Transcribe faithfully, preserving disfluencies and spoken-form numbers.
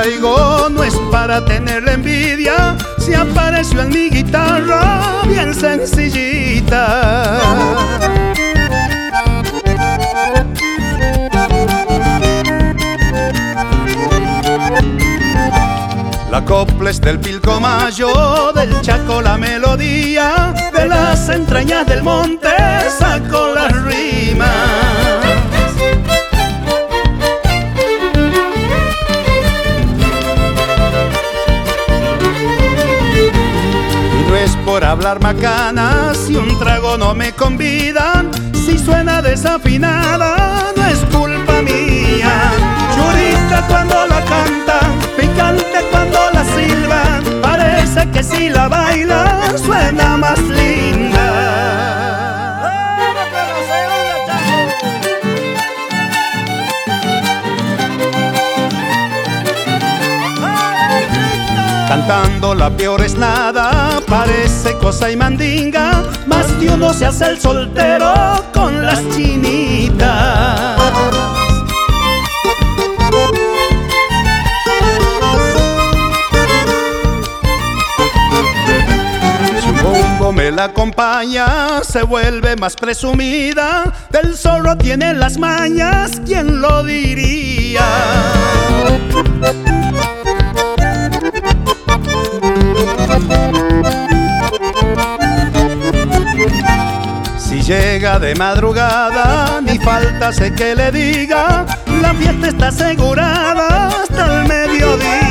traigo no es para tenerle envidia, si apareció en mi guitarra bien sencillita. La copla es del Pilcomayo, del Chaco la melodía, de las entrañas del monte saco las rimas. Y no es por hablar macanas, si un trago no me convidan, si suena desafinada no es culpa mía. Churita cuando la cantan, picante cuando la silban, parece que si la bailan suena más linda. Cantando la peor es nada, parece cosa y mandinga, más de uno se hace el soltero con las chinitas. Me la acompaña, se vuelve más presumida, del zorro tiene las mañas, ¿quién lo diría? Si llega de madrugada, ni falta sé que le diga, la fiesta está asegurada hasta el mediodía.